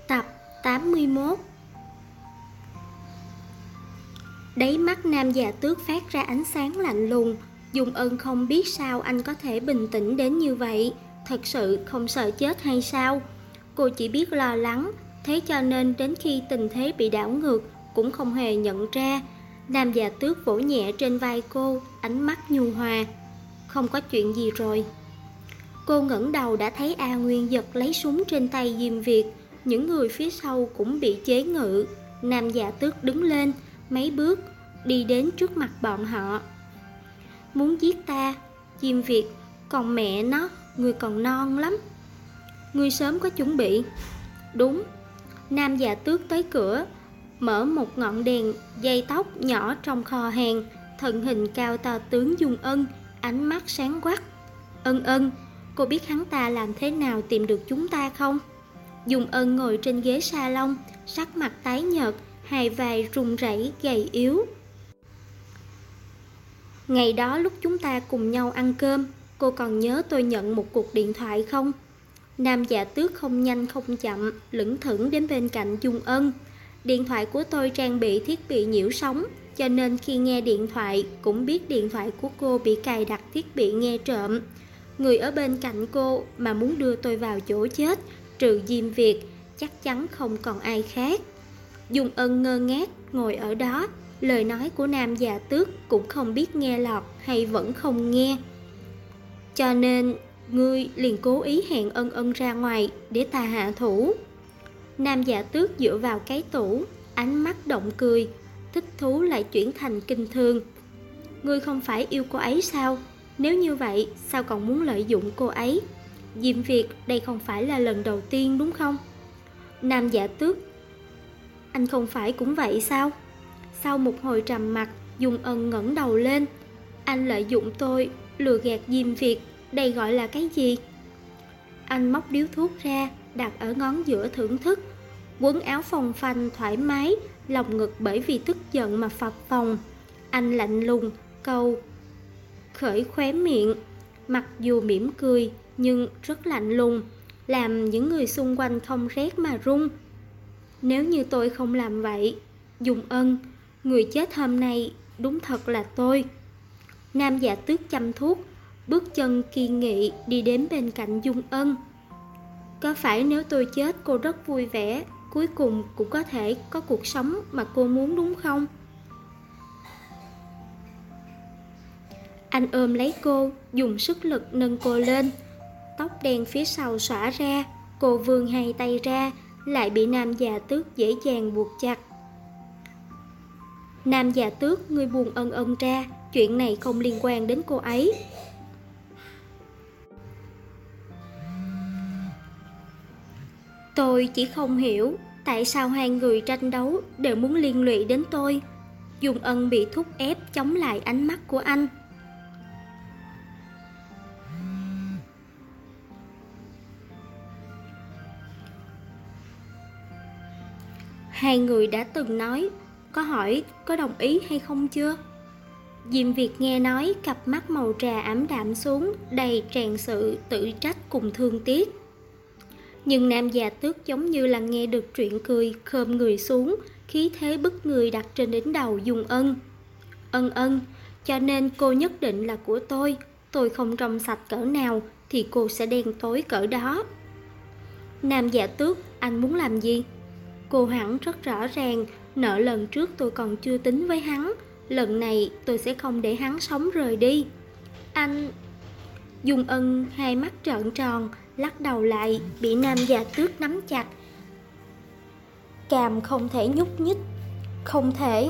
Tập 81. Đáy mắt nam già tước phát ra ánh sáng lạnh lùng. Dung Ân không biết sao anh có thể bình tĩnh đến như vậy. Thật sự không sợ chết hay sao? Cô chỉ biết lo lắng, thế cho nên đến khi tình thế bị đảo ngược cũng không hề nhận ra. Nam già tước vỗ nhẹ trên vai cô, ánh mắt nhu hòa. Không có chuyện gì rồi. Cô ngẩng đầu đã thấy A Nguyên giật lấy súng trên tay Diêm Việt. Những người phía sau cũng bị chế ngự. Nam già tước đứng lên mấy bước, đi đến trước mặt bọn họ. Muốn giết ta? Diêm Việt, còn mẹ nó, người còn non lắm. Người sớm có chuẩn bị. Đúng. Nam già tước tới cửa, mở một ngọn đèn dây tóc nhỏ trong kho hàng. Thân hình cao to tướng Dung Ân, ánh mắt sáng quắc. Ân, cô biết hắn ta làm thế nào tìm được chúng ta không? Dung Ân ngồi trên ghế salon, sắc mặt tái nhợt, hai vai run rẩy gầy yếu. Ngày đó lúc chúng ta cùng nhau ăn cơm, cô còn nhớ tôi nhận một cuộc điện thoại không? Nam già tước không nhanh không chậm, lững thững đến bên cạnh Dung Ân. Điện thoại của tôi trang bị thiết bị nhiễu sóng, cho nên khi nghe điện thoại cũng biết điện thoại của cô bị cài đặt thiết bị nghe trộm. Người ở bên cạnh cô mà muốn đưa tôi vào chỗ chết, trừ Diêm Việt, chắc chắn không còn ai khác. Dung Ân ngơ ngác ngồi ở đó, lời nói của nam già tước cũng không biết nghe lọt hay vẫn không nghe. Cho nên ngươi liền cố ý hẹn Ân ra ngoài để ta hạ thủ. Nam già tước dựa vào cái tủ, ánh mắt động cười, thích thú lại chuyển thành kinh thương. Ngươi không phải yêu cô ấy sao? Nếu như vậy sao còn muốn lợi dụng cô ấy? Diêm Việt, đây không phải là lần đầu tiên đúng không? Nam già tước, anh không phải cũng vậy sao? Sau một hồi trầm mặc, Dung Ân ngẩng đầu lên. Anh lợi dụng tôi, lừa gạt Diêm Việt, đây gọi là cái gì? Anh móc điếu thuốc ra, đặt ở ngón giữa thưởng thức. Quần áo phồng phanh thoải mái, lòng ngực bởi vì tức giận mà phập phồng. Anh lạnh lùng, câu khởi khóe miệng, mặc dù mỉm cười nhưng rất lạnh lùng, làm những người xung quanh không rét mà run. Nếu như tôi không làm vậy, Dung Ân, người chết hôm nay đúng thật là tôi. Nam già tước chăm thuốc, bước chân kiên nghị đi đến bên cạnh Dung Ân. Có phải nếu tôi chết cô rất vui vẻ, cuối cùng cũng có thể có cuộc sống mà cô muốn đúng không? Anh ôm lấy cô, dùng sức lực nâng cô lên. Tóc đen phía sau xõa ra, cô vươn hai tay ra, lại bị nam già tước dễ dàng buộc chặt. Nam già tước, ngươi buông Ân ra, chuyện này không liên quan đến cô ấy. Tôi chỉ không hiểu tại sao hai người tranh đấu đều muốn liên lụy đến tôi. Dung Ân bị thúc ép chống lại ánh mắt của anh. Hai người đã từng nói, có hỏi có đồng ý hay không chưa? Diêm Việt nghe nói, cặp mắt màu trà ảm đạm xuống, đầy tràn sự tự trách cùng thương tiếc. Nhưng nam già tước giống như là nghe được chuyện cười, khom người xuống, khí thế bức người đặt trên đỉnh đầu Dung Ân. Ân, cho nên cô nhất định là của tôi không trong sạch cỡ nào thì cô sẽ đen tối cỡ đó. Nam già tước, anh muốn làm gì? Cô hẳn rất rõ ràng, nợ lần trước tôi còn chưa tính với hắn, lần này tôi sẽ không để hắn sống rời đi. Anh... Dung Ân hai mắt trợn tròn, lắc đầu lại, bị nam già tước nắm chặt. Càm không thể nhúc nhích, không thể.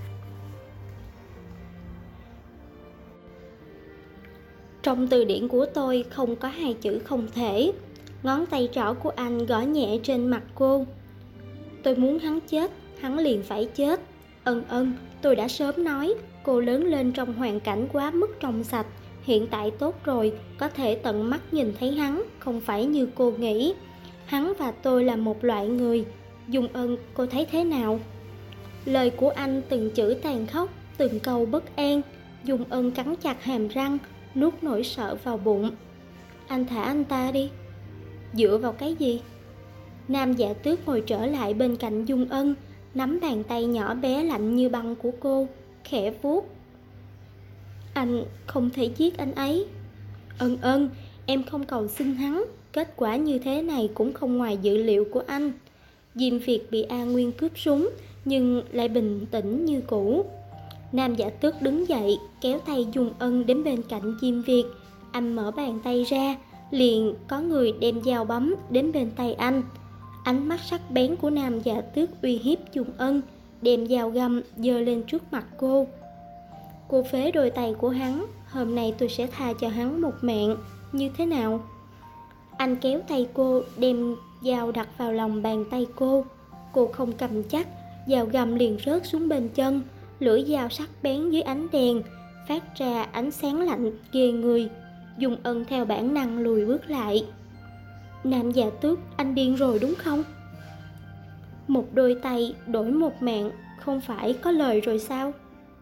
Trong từ điển của tôi không có hai chữ không thể. Ngón tay trỏ của anh gõ nhẹ trên mặt cô. Tôi muốn hắn chết, hắn liền phải chết. Ân, tôi đã sớm nói, cô lớn lên trong hoàn cảnh quá mức trong sạch. Hiện tại tốt rồi, có thể tận mắt nhìn thấy hắn, không phải như cô nghĩ. Hắn và tôi là một loại người. Dung Ân, cô thấy thế nào? Lời của anh từng chữ tàn khốc, từng câu bất an. Dung Ân cắn chặt hàm răng, nuốt nỗi sợ vào bụng. Anh thả anh ta đi. Dựa vào cái gì? Nam Dạ Tước ngồi trở lại bên cạnh Dung Ân, nắm bàn tay nhỏ bé lạnh như băng của cô, khẽ vuốt. Anh không thể giết anh ấy. Ân Ân, em không cầu xin hắn, kết quả như thế này cũng không ngoài dự liệu của anh. Diêm Việt bị A Nguyên cướp súng, nhưng lại bình tĩnh như cũ. Nam Dạ Tước đứng dậy, kéo tay Dung Ân đến bên cạnh Diêm Việt. Anh mở bàn tay ra, liền có người đem dao bấm đến bên tay anh. Ánh mắt sắc bén của Nam Dạ Tước uy hiếp Dung Ân, đem dao găm giơ lên trước mặt cô. Cô phế đôi tay của hắn, hôm nay tôi sẽ tha cho hắn một mạng, như thế nào? Anh kéo tay cô, đem dao đặt vào lòng bàn tay cô. Cô không cầm chắc, dao găm liền rớt xuống bên chân. Lưỡi dao sắc bén dưới ánh đèn, phát ra ánh sáng lạnh ghê người. Dung Ân theo bản năng lùi bước lại. Nam Dạ Tước, anh điên rồi đúng không? Một đôi tay đổi một mạng, không phải có lời rồi sao?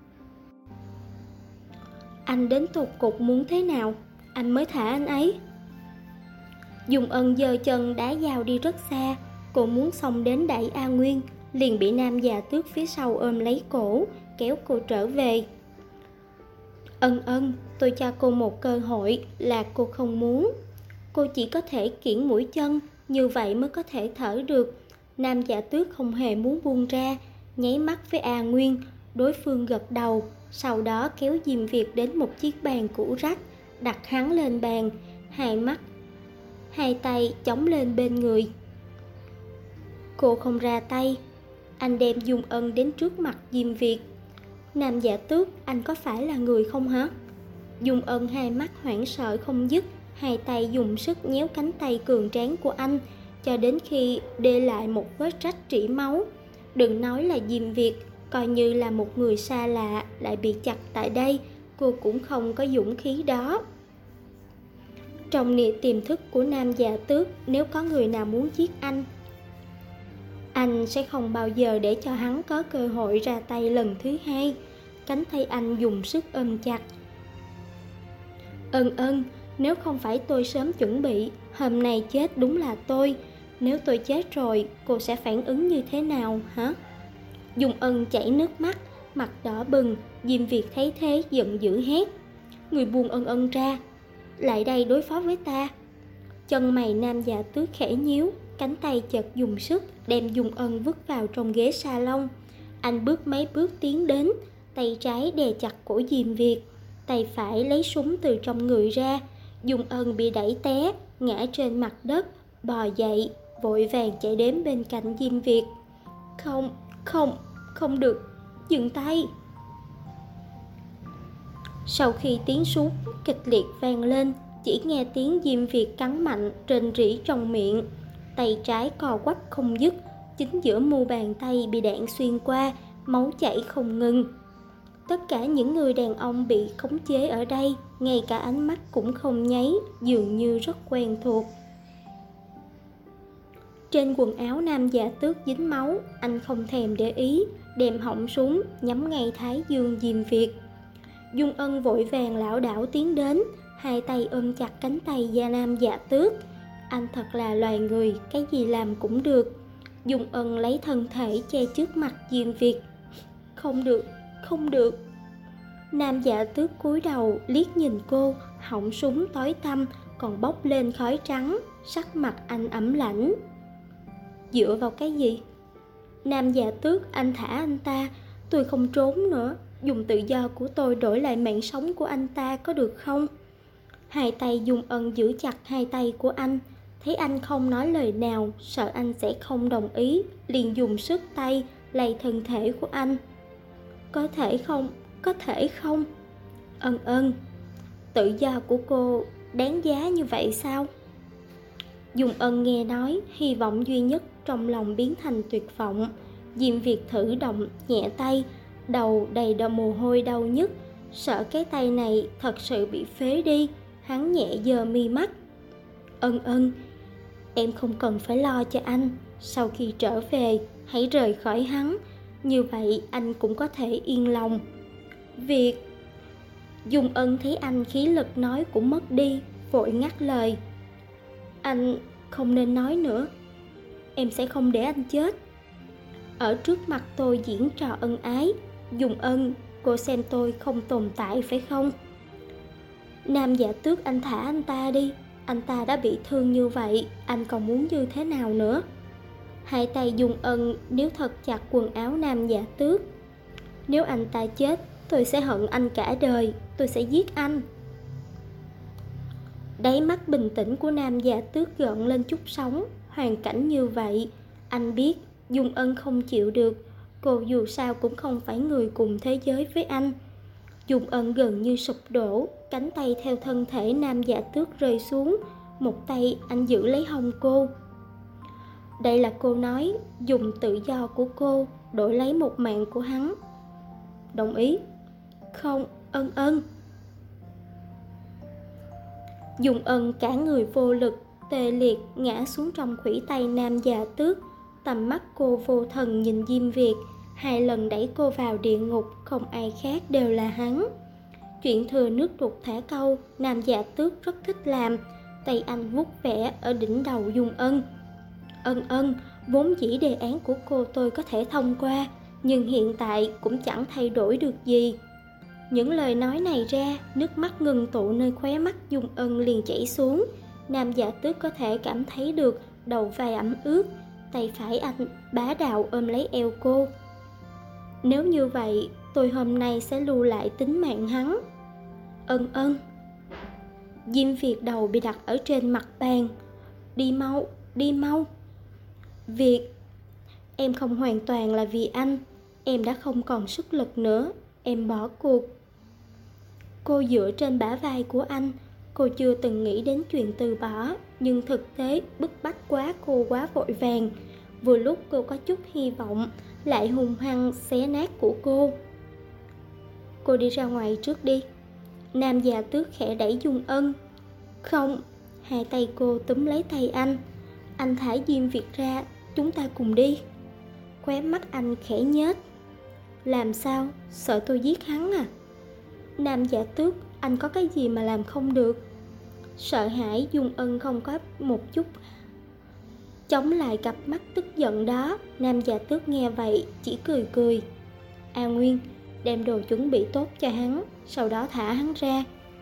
Anh đến tột cùng muốn thế nào, anh mới thả anh ấy? Dung Ân giơ chân đá dao đi rất xa. Cô muốn xông đến đẩy A Nguyên, liền bị Nam Dạ Tước phía sau ôm lấy cổ, kéo cô trở về. Ân Ân, tôi cho cô một cơ hội là cô không muốn. Cô chỉ có thể kiễng mũi chân, như vậy mới có thể thở được. Nam Dạ Tước không hề muốn buông ra, nháy mắt với A Nguyên. Đối phương gật đầu, sau đó kéo Diêm Việt đến một chiếc bàn cũ rách, đặt hắn lên bàn, hai tay chống lên bên người. Cô không ra tay. Anh đem Dung Ân đến trước mặt Diêm Việt. Nam Dạ Tước, anh có phải là người không hả? Dung Ân hai mắt hoảng sợ không dứt, hai tay dùng sức nhéo cánh tay cường tráng của anh, cho đến khi để lại một vết rách rỉ máu. Đừng nói là Diêm Việt, coi như là một người xa lạ lại bị chặt tại đây, cô cũng không có dũng khí đó. Trong tiềm thức của Nam Dạ Tước, nếu có người nào muốn giết anh sẽ không bao giờ để cho hắn có cơ hội ra tay lần thứ hai. Cánh tay anh dùng sức ôm chặt. Ân Ân, nếu không phải tôi sớm chuẩn bị, hôm nay chết đúng là tôi. Nếu tôi chết rồi, cô sẽ phản ứng như thế nào hả? Dung Ân chảy nước mắt, mặt đỏ bừng. Diêm Việt thấy thế giận dữ hét. Người buông Ân Ân ra, lại đây đối phó với ta. Chân mày Nam Dạ Tước khẽ nhíu, cánh tay chợt dùng sức đem Dung Ân vứt vào trong ghế salon. Anh bước mấy bước tiến đến, tay trái đè chặt cổ Diêm Việt, tay phải lấy súng từ trong người ra. Dung Ân bị đẩy té, ngã trên mặt đất, bò dậy, vội vàng chạy đến bên cạnh Diêm Việt. Không được, dừng tay. Sau khi tiếng súng kịch liệt vang lên, chỉ nghe tiếng Diêm Việt cắn mạnh, rên rỉ trong miệng. Tay trái co quắp không dứt, chính giữa mu bàn tay bị đạn xuyên qua, máu chảy không ngừng. Tất cả những người đàn ông bị khống chế ở đây, ngay cả ánh mắt cũng không nháy, dường như rất quen thuộc. Trên quần áo Nam Dạ Tước dính máu, anh không thèm để ý, đem họng súng nhắm ngay thái dương Diêm Việt. Dung Ân vội vàng lảo đảo tiến đến, hai tay ôm chặt cánh tay da Nam Dạ Tước. Anh thật là loài người, cái gì làm cũng được. Dung Ân lấy thân thể che trước mặt Diêm Việt. Không được. Nam Dạ Tước cúi đầu liếc nhìn cô, họng súng tối tăm còn bốc lên khói trắng, sắc mặt anh ẩm lãnh. Dựa vào cái gì? Nam Dạ Tước, anh thả anh ta, tôi không trốn nữa. Dùng tự do của tôi đổi lại mạng sống của anh ta có được không? Hai tay Dung Ân giữ chặt hai tay của anh. Thấy anh không nói lời nào, sợ anh sẽ không đồng ý, liền dùng sức tay lay thân thể của anh. Có thể không? Ân, tự do của cô đáng giá như vậy sao? Dung Ân nghe nói, hy vọng duy nhất trong lòng biến thành tuyệt vọng. Diêm Việt thử động nhẹ tay, đầu đầy mồ hôi đau nhức, sợ cái tay này thật sự bị phế đi. Hắn nhẹ giơ mi mắt. Ân, em không cần phải lo cho anh. Sau khi trở về, hãy rời khỏi hắn, như vậy anh cũng có thể yên lòng. Việc... Dung Ân thấy anh khí lực nói cũng mất đi, vội ngắt lời. Anh không nên nói nữa. em sẽ không để anh chết. Ở trước mặt tôi diễn trò ân ái. Dung Ân, cô xem tôi không tồn tại phải không? Nam Dạ Tước, anh thả anh ta đi. Anh ta đã bị thương như vậy, anh còn muốn như thế nào nữa? Hai tay Dung Ân níu thật chặt quần áo Nam Dạ Tước. Nếu anh ta chết, tôi sẽ hận anh cả đời, tôi sẽ giết anh. Đáy mắt bình tĩnh của Nam Dạ Tước gợn lên chút sóng. Hoàn cảnh như vậy, anh biết Dung Ân không chịu được. Cô dù sao cũng không phải người cùng thế giới với anh. Dung Ân gần như sụp đổ, cánh tay theo thân thể Nam Dạ Tước rơi xuống. Một tay anh giữ lấy hông cô. Đây là cô nói dùng tự do của cô đổi lấy một mạng của hắn. Đồng ý. Không, Ân Ân. Dung Ân cả người vô lực, tê liệt ngã xuống trong khuỷu tay Nam Dạ Tước. Tầm mắt cô vô thần nhìn Diêm Việt. 2 lần đẩy cô vào địa ngục, không ai khác đều là hắn. Chuyện thừa nước đục thả câu, Nam Dạ Tước rất thích làm. Tay anh vuốt vẽ ở đỉnh đầu Dung Ân. Ân Ân, vốn dĩ đề án của cô tôi có thể thông qua, nhưng hiện tại cũng chẳng thay đổi được gì. Những lời nói này ra, nước mắt ngừng tụ nơi khóe mắt Dung Ân liền chảy xuống. Nam Dạ Tước có thể cảm thấy được đầu vai ẩm ướt. Tay phải anh bá đạo ôm lấy eo cô. Nếu như vậy, tôi hôm nay sẽ lưu lại tính mạng hắn. Ân Ân. Diêm Việt đầu bị đặt ở trên mặt bàn. Đi mau, đi mau. Việt, em không hoàn toàn là vì anh. Em đã không còn sức lực nữa. Em bỏ cuộc. Cô dựa trên bả vai của anh. Cô chưa từng nghĩ đến chuyện từ bỏ, nhưng thực tế bức bách quá, cô quá vội vàng. Vừa lúc cô có chút hy vọng, lại hung hăng xé nát của cô. Cô đi ra ngoài trước đi. Nam Dạ Tước khẽ đẩy Dung Ân. Không. Hai tay cô túm lấy tay anh. Anh thả Diêm Việt ra, chúng ta cùng đi. Khóe mắt anh khẽ nhếch. Làm sao? Sợ tôi giết hắn à? Nam Dạ Tước, anh có cái gì mà làm không được? Sợ hãi Dung Ân không có một chút chống lại cặp mắt tức giận đó. Nam Dạ Tước nghe vậy chỉ cười cười. A Nguyên, đem đồ chuẩn bị tốt cho hắn, sau đó thả hắn ra.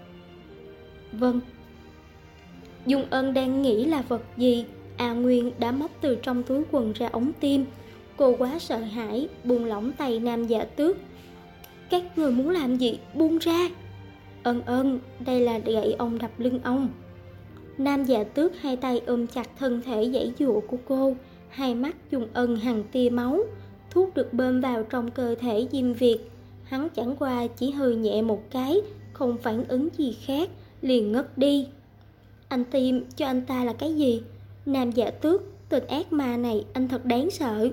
Vâng. Dung Ân đang nghĩ là vật gì, A Nguyên đã móc từ trong túi quần ra ống tim. Cô quá sợ hãi, buông lỏng tay Nam Dạ Tước. Các người muốn làm gì? Buông ra. Ân Ân, đây là gậy ông đập lưng ông. Nam Dạ Tước hai tay ôm chặt thân thể giãy giụa của cô. Hai mắt Dung Ân hằn tia máu. Thuốc được bơm vào trong cơ thể Diêm Việt. Hắn chẳng qua chỉ hừ nhẹ một cái, không phản ứng gì khác, liền ngất đi. Anh tiêm cho anh ta là cái gì? Nam Dạ Tước, tên ác ma này anh thật đáng sợ.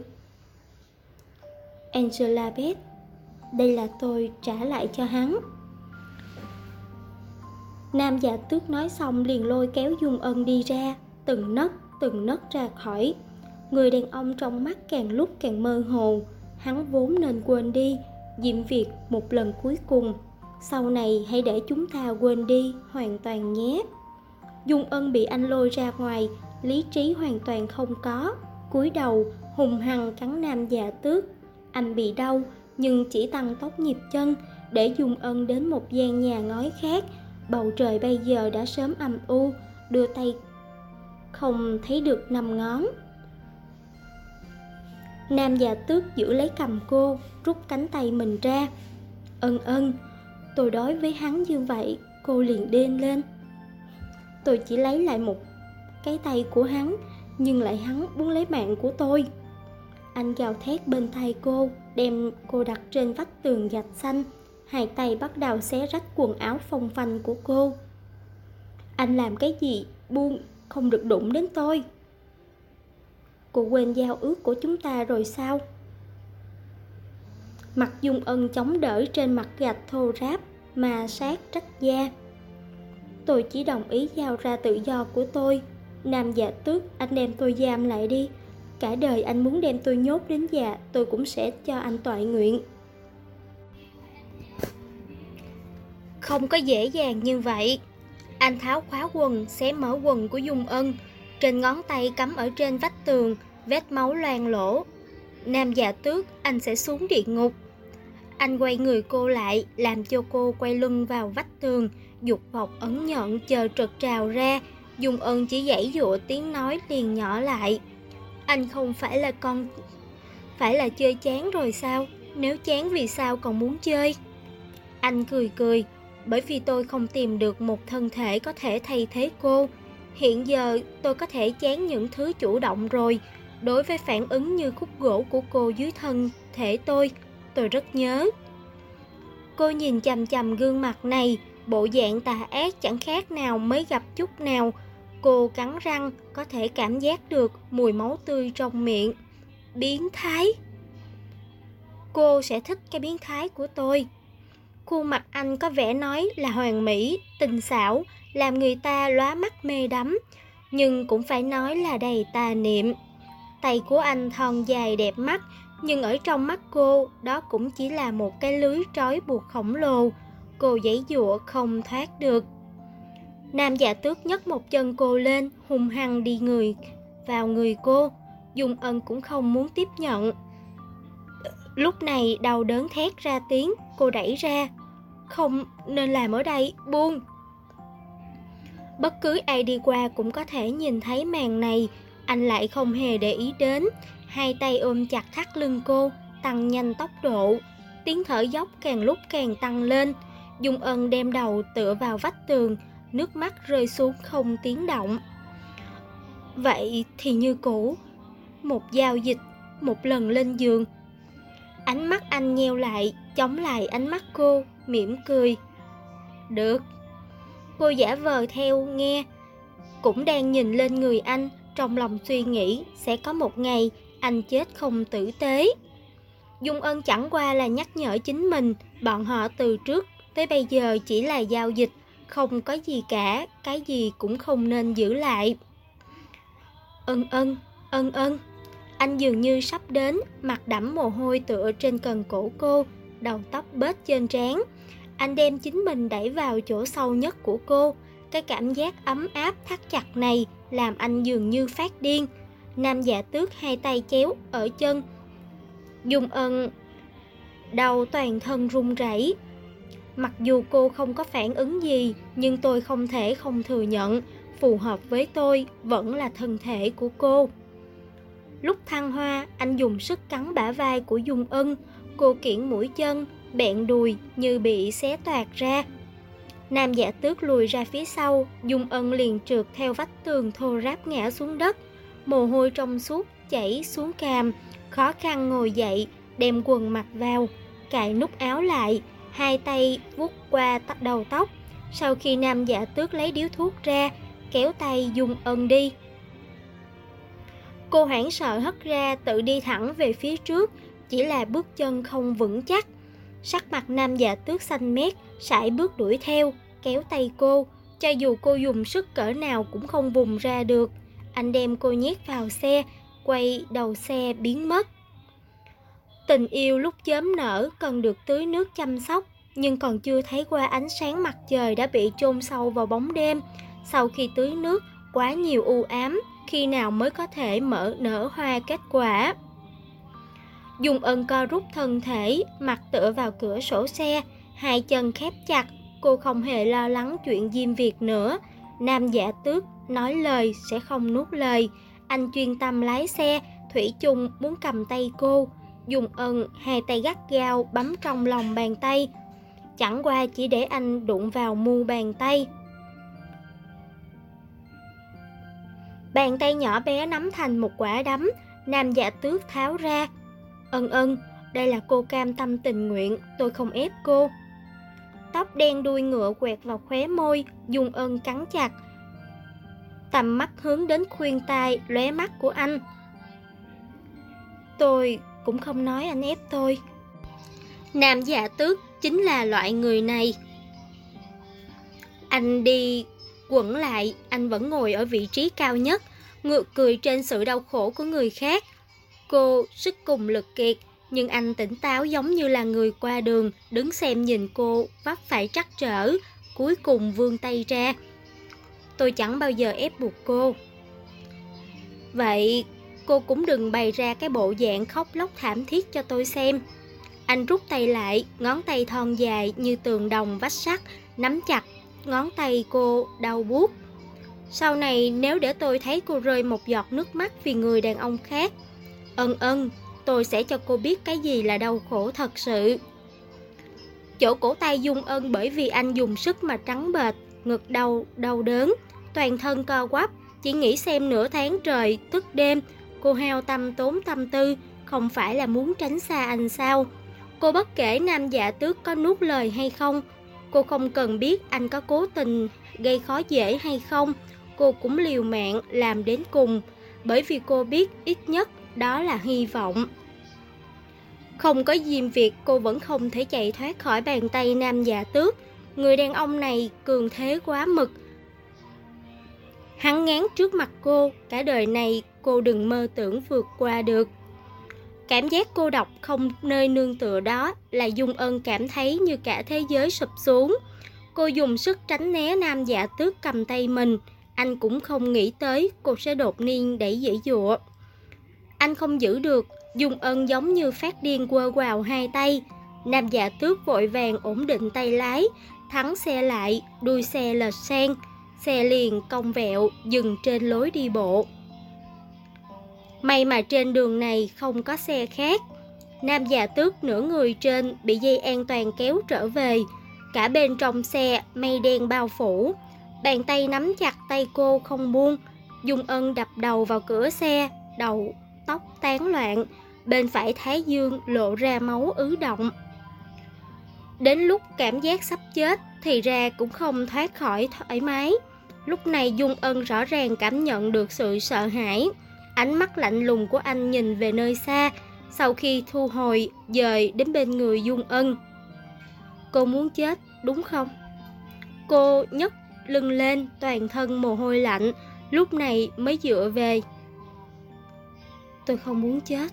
Angela Beth, đây là tôi trả lại cho hắn. Nam Dạ Tước nói xong liền lôi kéo Dung Ân đi ra, từng nấc ra khỏi. Người đàn ông trong mắt càng lúc càng mơ hồ. Hắn vốn nên quên đi Diêm Việt một lần cuối cùng. Sau này hãy để chúng ta quên đi hoàn toàn nhé. Dung Ân bị anh lôi ra ngoài, lý trí hoàn toàn không có. Cúi đầu hùng hăng cắn Nam Dạ Tước. Anh bị đau nhưng chỉ tăng tốc nhịp chân để Dung Ân đến một gian nhà ngói khác. Bầu trời bây giờ đã sớm âm u, đưa tay không thấy được 5 ngón. Nam Dạ Tước giữ lấy cầm cô, rút cánh tay mình ra. Ân Ân, tôi đối với hắn như vậy. Cô liền điên lên. Tôi chỉ lấy lại một cái tay của hắn, nhưng lại hắn muốn lấy mạng của tôi. Anh gào thét bên tai cô, đem cô đặt trên vách tường gạch xanh. Hai tay bắt đầu xé rách quần áo phông phanh của cô. Anh làm cái gì? Buông, không được đụng đến tôi. Cô quên giao ước của chúng ta rồi sao? Mặt Dung Ân chống đỡ trên mặt gạch thô ráp, ma sát trách da. Tôi chỉ đồng ý giao ra tự do của tôi. Nam Dạ Tước, anh đem tôi giam lại đi. Cả đời anh muốn đem tôi nhốt đến già, tôi cũng sẽ cho anh toại nguyện. Không có dễ dàng như vậy. Anh tháo khóa quần, xé mở quần của Dung Ân. Trên ngón tay cắm ở trên vách tường, vết máu loang lổ. Nam Dạ Tước, anh sẽ xuống địa ngục. Anh quay người cô lại, làm cho cô quay lưng vào vách tường, dục vọng ấn nhận chờ trật trào ra. Dung Ân chỉ giãy giụa tiếng nói liền nhỏ lại. Anh không phải là chơi chán rồi sao? Nếu chán vì sao còn muốn chơi? Anh cười cười, bởi vì tôi không tìm được một thân thể có thể thay thế cô. Hiện giờ tôi có thể chán những thứ chủ động rồi. Đối với phản ứng như khúc gỗ của cô dưới thân thể tôi rất nhớ. Cô nhìn chằm chằm gương mặt này, bộ dạng tà ác chẳng khác nào mới gặp chút nào. Cô cắn răng, có thể cảm giác được mùi máu tươi trong miệng. Biến thái. Cô sẽ thích cái biến thái của tôi. Khuôn mặt anh có vẻ nói là hoàn mỹ, tinh xảo, làm người ta lóa mắt mê đắm, nhưng cũng phải nói là đầy tà niệm. Tay của anh thon dài đẹp mắt, nhưng ở trong mắt cô, đó cũng chỉ là một cái lưới trói buộc khổng lồ. Cô giãy giụa không thoát được. Nam Dạ Tước nhấc một chân cô lên, hung hăng đi vào người cô. Dung Ân cũng không muốn tiếp nhận. Lúc này đau đớn thét ra tiếng, cô đẩy ra. Không nên làm ở đây, buông. Bất cứ ai đi qua cũng có thể nhìn thấy màn này. Anh lại không hề để ý đến. Hai tay ôm chặt thắt lưng cô, tăng nhanh tốc độ. Tiếng thở dốc càng lúc càng tăng lên. Dung Ân đem đầu tựa vào vách tường, nước mắt rơi xuống không tiếng động. Vậy thì như cũ, một giao dịch, một lần lên giường. Ánh mắt anh nheo lại, chống lại ánh mắt cô, mỉm cười. Được. Cô giả vờ theo nghe, cũng đang nhìn lên người anh, trong lòng suy nghĩ sẽ có một ngày anh chết không tử tế. Dung Ân chẳng qua là nhắc nhở chính mình, bọn họ từ trước tới bây giờ chỉ là giao dịch, không có gì cả, cái gì cũng không nên giữ lại. Ân. Anh dường như sắp đến, mặt đẫm mồ hôi tựa trên cần cổ cô, đầu tóc bết trên trán. Anh đem chính mình đẩy vào chỗ sâu nhất của cô. Cái cảm giác ấm áp thắt chặt này làm anh dường như phát điên. Nam Dạ Tước hai tay chéo ở chân. Dung Ân đầu toàn thân run rẩy. Mặc dù cô không có phản ứng gì, nhưng tôi không thể không thừa nhận, phù hợp với tôi vẫn là thân thể của cô. Lúc thăng hoa, anh dùng sức cắn bả vai của Dung Ân. Cô kiễng mũi chân, bẹn đùi như bị xé toạc ra. Nam Dạ Tước lùi ra phía sau, Dung Ân liền trượt theo vách tường thô ráp ngã xuống đất. Mồ hôi trong suốt chảy xuống cằm, khó khăn ngồi dậy, đem quần mặc vào, cài nút áo lại, hai tay vuốt qua đầu tóc. Sau khi Nam Dạ Tước lấy điếu thuốc ra, kéo tay Dung Ân đi. Cô hoảng sợ hất ra, tự đi thẳng về phía trước, chỉ là bước chân không vững chắc. Sắc mặt Nam Dạ Tước xanh mét, sải bước đuổi theo, kéo tay cô, cho dù cô dùng sức cỡ nào cũng không vùng ra được. Anh đem cô nhét vào xe, quay đầu xe biến mất. Tình yêu lúc chớm nở cần được tưới nước chăm sóc, nhưng còn chưa thấy qua ánh sáng mặt trời đã bị chôn sâu vào bóng đêm. Sau khi tưới nước, quá nhiều u ám, khi nào mới có thể nở hoa kết quả. Dung Ân co rút thân thể, mặt tựa vào cửa sổ xe, hai chân khép chặt. Cô không hề lo lắng chuyện diêm Việt nữa. Nam Dạ Tước nói lời sẽ không nuốt lời. Anh chuyên tâm lái xe, thủy chung muốn cầm tay cô. Dung Ân hai tay gắt gao bấm trong lòng bàn tay, chẳng qua chỉ để anh đụng vào mu bàn tay. Bàn tay nhỏ bé nắm thành một quả đấm. Nam Dạ Tước tháo ra. Ân, đây là cô cam tâm tình nguyện, tôi không ép cô. Tóc đen đuôi ngựa quẹt vào khóe môi, Dung Ân cắn chặt. Tầm mắt hướng đến khuyên tai lóe mắt của anh. Tôi cũng không nói anh ép tôi. Nam Dạ Tước chính là loại người này. Anh đi quẩn lại, anh vẫn ngồi ở vị trí cao nhất, ngược cười trên sự đau khổ của người khác. Cô sức cùng lực kiệt, nhưng anh tỉnh táo giống như là người qua đường, đứng xem nhìn cô vấp phải trắc trở, cuối cùng vươn tay ra. Tôi chẳng bao giờ ép buộc cô. Vậy cô cũng đừng bày ra cái bộ dạng khóc lóc thảm thiết cho tôi xem. Anh rút tay lại, ngón tay thon dài như tường đồng vách sắt, nắm chặt ngón tay cô đau buốt. Sau này nếu để tôi thấy cô rơi một giọt nước mắt vì người đàn ông khác, tôi sẽ cho cô biết cái gì là đau khổ thật sự. Chỗ cổ tay Dung Ân bởi vì anh dùng sức mà trắng bệch, ngực đau đớn, toàn thân co quắp, chỉ nghĩ xem nửa tháng trời thức đêm, cô hao tâm tốn tâm tư, không phải là muốn tránh xa anh sao? Cô bất kể Nam Dạ Tước có nuốt lời hay không, cô không cần biết anh có cố tình gây khó dễ hay không, cô cũng liều mạng làm đến cùng, bởi vì cô biết ít nhất đó là hy vọng. Không có Diêm Việt, cô vẫn không thể chạy thoát khỏi bàn tay Nam Dạ Tước. Người đàn ông này cường thế quá mực. Hắn ngán trước mặt cô, cả đời này cô đừng mơ tưởng vượt qua được. Cảm giác cô độc không nơi nương tựa đó là Dung Ân cảm thấy như cả thế giới sụp xuống. Cô dùng sức tránh né Nam Dạ Tước cầm tay mình. Anh cũng không nghĩ tới cô sẽ đột nhiên đẩy giãy giụa. Anh không giữ được, Dung Ân giống như phát điên quơ quào hai tay. Nam Dạ Tước vội vàng ổn định tay lái, thắng xe lại, đuôi xe lệch sang. Xe liền cong vẹo dừng trên lối đi bộ. May mà trên đường này không có xe khác. Nam Dạ Tước nửa người trên bị dây an toàn kéo trở về. Cả bên trong xe mây đen bao phủ. Bàn tay nắm chặt tay cô không buông. Dung Ân đập đầu vào cửa xe, đầu tóc tán loạn. Bên phải thái dương lộ ra máu ứ động. Đến lúc cảm giác sắp chết thì ra cũng không thoát khỏi thoải mái. Lúc này Dung Ân rõ ràng cảm nhận được sự sợ hãi. Ánh mắt lạnh lùng của anh nhìn về nơi xa, sau khi thu hồi, dời đến bên người Dung Ân. Cô muốn chết, đúng không? Cô nhấc lưng lên, toàn thân mồ hôi lạnh, lúc này mới dựa về. Tôi không muốn chết.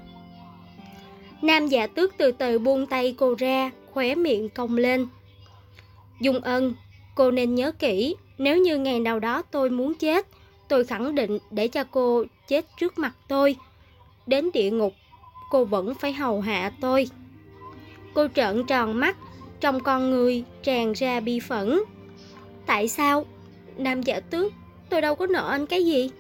Nam Dạ Tước từ từ buông tay cô ra, khóe miệng cong lên. Dung Ân, cô nên nhớ kỹ, nếu như ngày nào đó tôi muốn chết, tôi khẳng định để cho cô chết trước mặt tôi. Đến địa ngục, cô vẫn phải hầu hạ tôi. Cô trợn tròn mắt, trong con người tràn ra bi phẫn. Tại sao? Nam Dạ Tước, tôi đâu có nợ anh cái gì.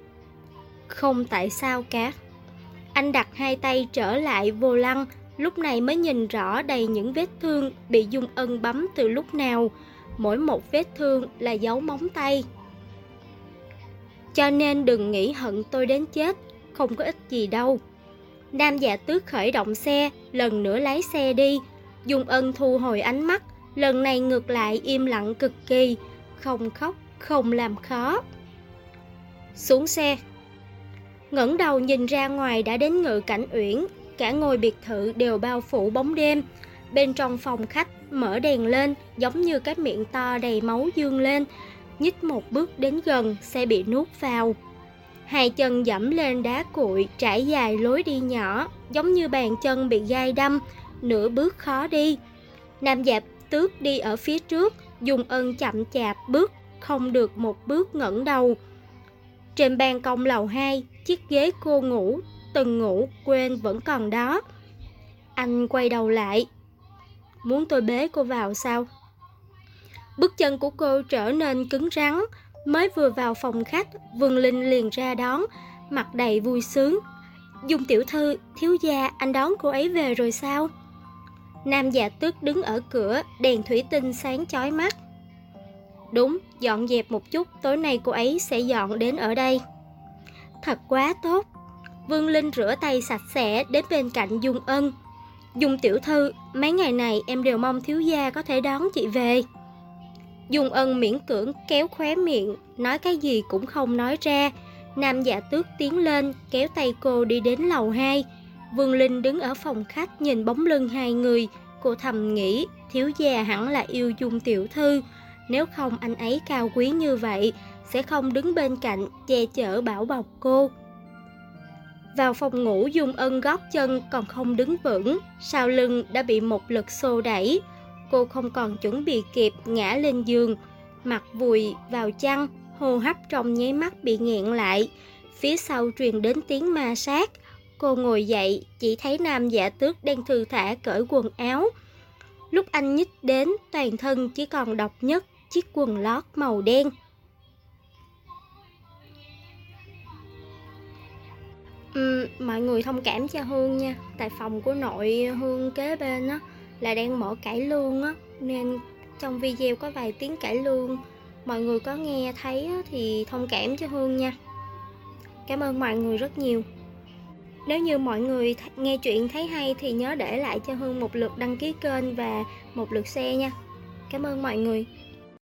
Không tại sao cả. Anh đặt hai tay trở lại vô lăng, lúc này mới nhìn rõ đầy những vết thương bị Dung Ân bấm từ lúc nào. Mỗi một vết thương là dấu móng tay. Cho nên đừng nghĩ hận tôi đến chết, không có ích gì đâu. Nam Dạ Tước khởi động xe, lần nữa lái xe đi. Dung Ân thu hồi ánh mắt, lần này ngược lại im lặng cực kỳ, không khóc, không làm khó. Xuống xe. Ngẩng đầu nhìn ra ngoài đã đến Ngự Cảnh Uyển, cả ngôi biệt thự đều bao phủ bóng đêm. Bên trong phòng khách mở đèn lên, giống như cái miệng to đầy máu dương lên, nhích một bước đến gần sẽ bị nuốt vào. Hai chân dẫm lên đá cuội trải dài lối đi nhỏ, giống như bàn chân bị gai đâm, nửa bước khó đi. Nam Dạ Tước đi ở phía trước, Dung Ân chậm chạp bước, không được một bước ngẩng đầu. Trên ban công lầu 2, chiếc ghế cô ngủ, từng ngủ quên vẫn còn đó. Anh quay đầu lại. Muốn tôi bế cô vào sao? Bước chân của cô trở nên cứng rắn. Mới vừa vào phòng khách, Vương Linh liền ra đón, mặt đầy vui sướng. Dung tiểu thư, thiếu gia, anh đón cô ấy về rồi sao? Nam Dạ Tước đứng ở cửa, đèn thủy tinh sáng chói mắt. Đúng, dọn dẹp một chút, tối nay cô ấy sẽ dọn đến ở đây. Thật quá tốt. Vương Linh rửa tay sạch sẽ đến bên cạnh Dung Ân. Dung tiểu thư, mấy ngày này em đều mong thiếu gia có thể đón chị về. Dung Ân miễn cưỡng kéo khóe miệng, nói cái gì cũng không nói ra. Nam Dạ Tước tiến lên, kéo tay cô đi đến lầu 2. Vương Linh đứng ở phòng khách nhìn bóng lưng hai người. Cô thầm nghĩ, thiếu gia hẳn là yêu Dung tiểu thư. Nếu không anh ấy cao quý như vậy, sẽ không đứng bên cạnh che chở bảo bọc cô. Vào phòng ngủ, Dung Ân gót chân còn không đứng vững, sau lưng đã bị một lực xô đẩy. Cô không còn chuẩn bị kịp ngã lên giường, mặt vùi vào chăn, hô hấp trong nháy mắt bị nghẹn lại. Phía sau truyền đến tiếng ma sát. Cô ngồi dậy, chỉ thấy Nam Dạ Tước đang thư thả cởi quần áo. Lúc anh nhích đến, toàn thân chỉ còn độc nhất chiếc quần lót màu đen. Mọi người thông cảm cho Hương nha, tại phòng của nội Hương kế bên á là đang mở cải lương á, nên trong video có vài tiếng cải lương. Mọi người có nghe thấy á, thì thông cảm cho Hương nha. Cảm ơn mọi người rất nhiều. Nếu như mọi người nghe chuyện thấy hay thì nhớ để lại cho Hương một lượt đăng ký kênh và một lượt share nha. Cảm ơn mọi người.